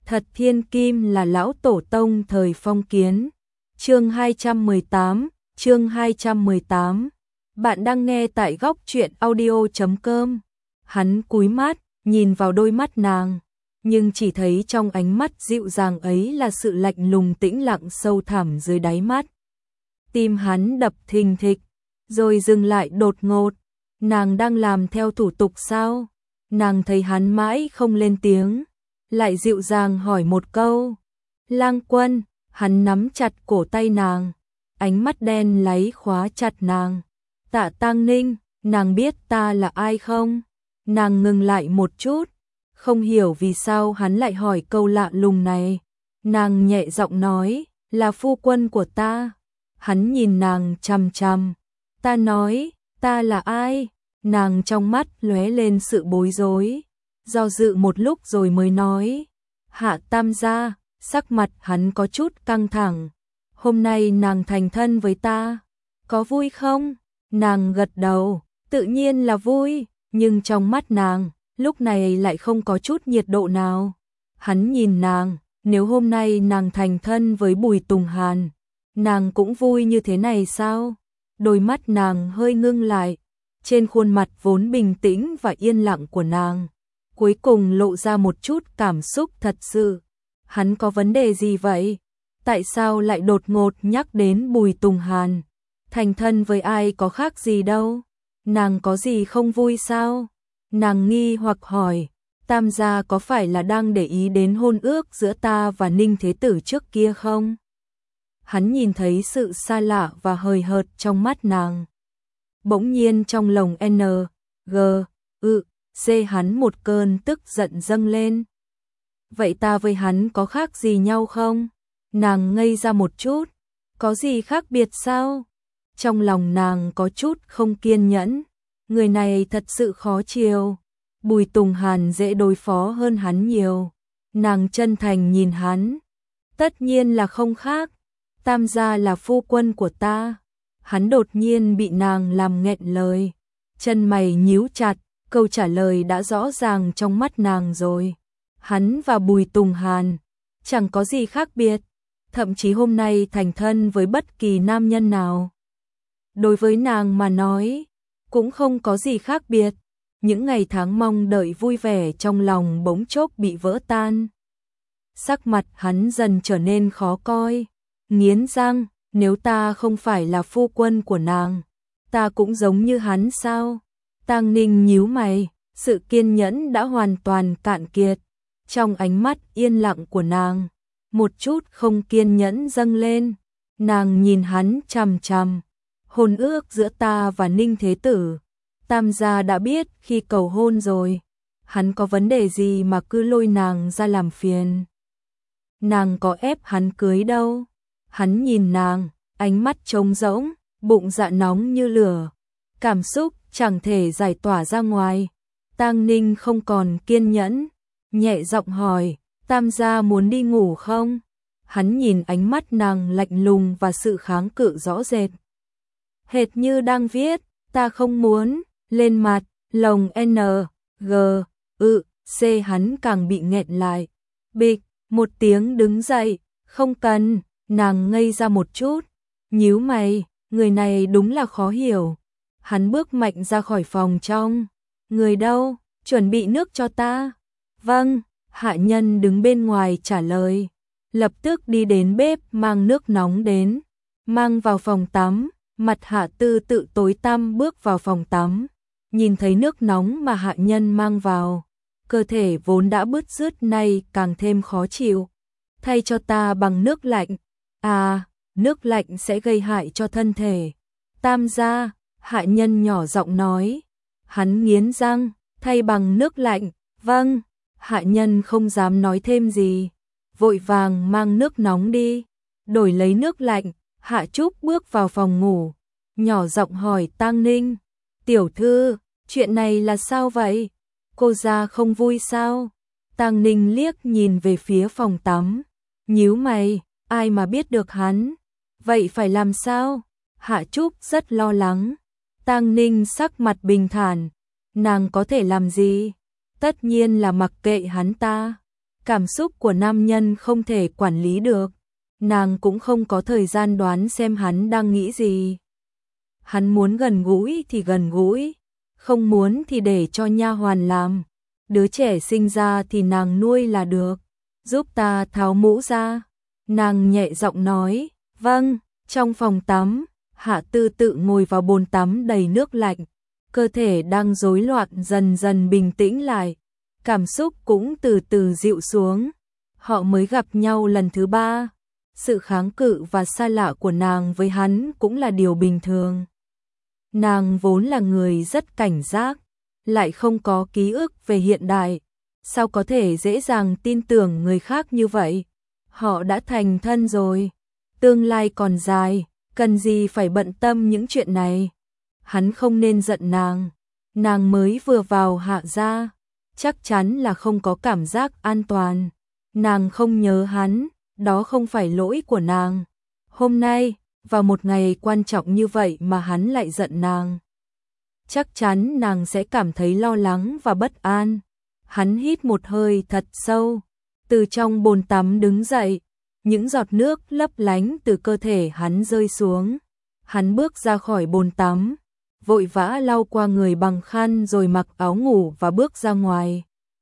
Thật thiên kim là lão tổ tông thời phong kiến. Chương 218, chương 218. Bạn đang nghe tại góc truyện audio.com. Hắn cúi mắt, nhìn vào đôi mắt nàng, nhưng chỉ thấy trong ánh mắt dịu dàng ấy là sự lạnh lùng tĩnh lặng sâu thẳm dưới đáy mắt. Tim hắn đập thình thịch, rồi dừng lại đột ngột. Nàng đang làm theo thủ tục sao? Nàng thấy hắn mãi không lên tiếng, lại dịu dàng hỏi một câu. Lang Quân. Hắn nắm chặt cổ tay nàng, ánh mắt đen láy khóa chặt nàng. Tạ Tăng Ninh, nàng biết ta là ai không? Nàng ngừng lại một chút, không hiểu vì sao hắn lại hỏi câu lạ lùng này. Nàng nhẹ giọng nói, là phu quân của ta. Hắn nhìn nàng chằm chằm. Ta nói, ta là ai? Nàng trong mắt lóe lên sự bối rối, do dự một lúc rồi mới nói, Hạ Tam gia. Sắc mặt hắn có chút căng thẳng. Hôm nay nàng thành thân với ta, có vui không? Nàng gật đầu, tự nhiên là vui, nhưng trong mắt nàng, lúc này lại không có chút nhiệt độ nào. Hắn nhìn nàng, nếu hôm nay nàng thành thân với Bùi Tùng Hàn, nàng cũng vui như thế này sao? Đôi mắt nàng hơi ngưng lại, trên khuôn mặt vốn bình tĩnh và yên lặng của nàng, cuối cùng lộ ra một chút cảm xúc thật sự. Hắn có vấn đề gì vậy? Tại sao lại đột ngột nhắc đến Bùi Tùng Hàn? Thành thân với ai có khác gì đâu? Nàng có gì không vui sao? Nàng nghi hoặc hỏi, Tam gia có phải là đang để ý đến hôn ước giữa ta và Ninh Thế Tử trước kia không? Hắn nhìn thấy sự xa lạ và hời hợt trong mắt nàng. Bỗng nhiên trong lòng C hắn một cơn tức giận dâng lên. Vậy ta với hắn có khác gì nhau không? Nàng ngây ra một chút, có gì khác biệt sao? Trong lòng nàng có chút không kiên nhẫn, người này thật sự khó chiều. Bùi Tùng Hàn dễ đối phó hơn hắn nhiều. Nàng chân thành nhìn hắn, tất nhiên là không khác. Tam gia là phu quân của ta. Hắn đột nhiên bị nàng làm nghẹn lời, chân mày nhíu chặt, câu trả lời đã rõ ràng trong mắt nàng rồi. Hắn và Bùi Tùng Hàn chẳng có gì khác biệt, thậm chí hôm nay thành thân với bất kỳ nam nhân nào, đối với nàng mà nói cũng không có gì khác biệt. Những ngày tháng mong đợi vui vẻ trong lòng bỗng chốc bị vỡ tan. Sắc mặt hắn dần trở nên khó coi, nghiến răng, nếu ta không phải là phu quân của nàng, ta cũng giống như hắn sao? Tang Ninh nhíu mày, sự kiên nhẫn đã hoàn toàn cạn kiệt. Trong ánh mắt yên lặng của nàng, một chút không kiên nhẫn dâng lên. Nàng nhìn hắn chằm chằm. Hôn ước giữa ta và Ninh Thế Tử, Tam gia đã biết khi cầu hôn rồi. Hắn có vấn đề gì mà cứ lôi nàng ra làm phiền? Nàng có ép hắn cưới đâu. Hắn nhìn nàng, ánh mắt trống rỗng, bụng dạ nóng như lửa. Cảm xúc chẳng thể giải tỏa ra ngoài. Tang Ninh không còn kiên nhẫn, nhẹ giọng hỏi, Tam gia muốn đi ngủ không? Hắn nhìn ánh mắt nàng lạnh lùng và sự kháng cự rõ rệt, hệt như đang viết, ta không muốn, lên mặt. Lồng hắn càng bị nghẹn lại. Bịch, một tiếng đứng dậy, không cần. Nàng ngây ra một chút, nhíu mày, người này đúng là khó hiểu. Hắn bước mạnh ra khỏi phòng trong. Người đâu? Chuẩn bị nước cho ta. Vâng. Hạ nhân đứng bên ngoài trả lời, lập tức đi đến bếp mang nước nóng đến, mang vào phòng tắm. Mặt Hạ Tư tự tối tăm bước vào phòng tắm, nhìn thấy nước nóng mà hạ nhân mang vào, cơ thể vốn đã bứt rứt nay càng thêm khó chịu. Thay cho ta bằng nước lạnh. À, nước lạnh sẽ gây hại cho thân thể. Tam gia, hạ nhân nhỏ giọng nói. Hắn nghiến răng, thay bằng nước lạnh. Vâng. Hạ nhân không dám nói thêm gì, vội vàng mang nước nóng đi, đổi lấy nước lạnh. Hạ Trúc bước vào phòng ngủ, nhỏ giọng hỏi Tang Ninh, tiểu thư, chuyện này là sao vậy? Cô ra không vui sao? Tang Ninh liếc nhìn về phía phòng tắm, nhíu mày, ai mà biết được hắn, vậy phải làm sao? Hạ Trúc rất lo lắng. Tang Ninh sắc mặt bình thản, nàng có thể làm gì? Tất nhiên là mặc kệ hắn ta. Cảm xúc của nam nhân không thể quản lý được, nàng cũng không có thời gian đoán xem hắn đang nghĩ gì. Hắn muốn gần gũi thì gần gũi, không muốn thì để cho nha hoàn làm. Đứa trẻ sinh ra thì nàng nuôi là được. Giúp ta tháo mũ ra. Nàng nhẹ giọng nói, vâng. Trong phòng tắm, Hạ Tư tự ngồi vào bồn tắm đầy nước lạnh. Cơ thể đang rối loạn dần dần bình tĩnh lại. Cảm xúc cũng từ từ dịu xuống. Họ mới gặp nhau lần thứ 3. Sự kháng cự và xa lạ của nàng với hắn cũng là điều bình thường. Nàng vốn là người rất cảnh giác, lại không có ký ức về hiện đại. Sao có thể dễ dàng tin tưởng người khác như vậy? Họ đã thành thân rồi. Tương lai còn dài, cần gì phải bận tâm những chuyện này. Hắn không nên giận nàng. Nàng mới vừa vào Hạ gia, chắc chắn là không có cảm giác an toàn. Nàng không nhớ hắn, đó không phải lỗi của nàng. Hôm nay, vào một ngày quan trọng như vậy mà hắn lại giận nàng. Chắc chắn nàng sẽ cảm thấy lo lắng và bất an. Hắn hít một hơi thật sâu, từ trong bồn tắm đứng dậy, những giọt nước lấp lánh từ cơ thể hắn rơi xuống. Hắn bước ra khỏi bồn tắm, vội vã lau qua người bằng khăn rồi mặc áo ngủ và bước ra ngoài.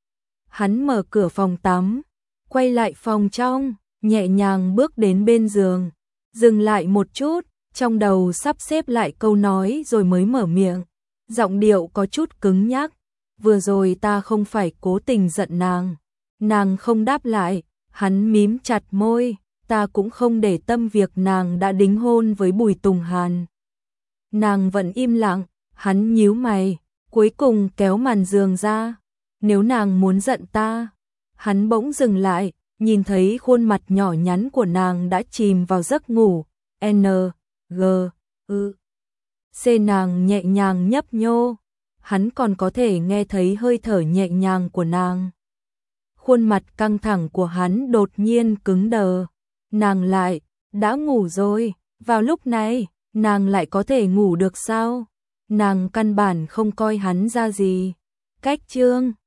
Hắn mở cửa phòng tắm, quay lại phòng trong, nhẹ nhàng bước đến bên giường, dừng lại một chút, trong đầu sắp xếp lại câu nói rồi mới mở miệng. Giọng điệu có chút cứng nhắc, vừa rồi ta không phải cố tình giận nàng. Nàng không đáp lại, hắn mím chặt môi, ta cũng không để tâm việc nàng đã đính hôn với Bùi Tùng Hàn. Nàng vẫn im lặng, hắn nhíu mày, cuối cùng kéo màn giường ra. Nếu nàng muốn giận ta, hắn bỗng dừng lại, nhìn thấy khuôn mặt nhỏ nhắn của nàng đã chìm vào giấc ngủ. C nàng nhẹ nhàng nhấp nhô, hắn còn có thể nghe thấy hơi thở nhẹ nhàng của nàng. Khuôn mặt căng thẳng của hắn đột nhiên cứng đờ. Nàng lại, đã ngủ rồi, vào lúc này, nàng lại có thể ngủ được sao? Nàng căn bản không coi hắn ra gì. Cách chương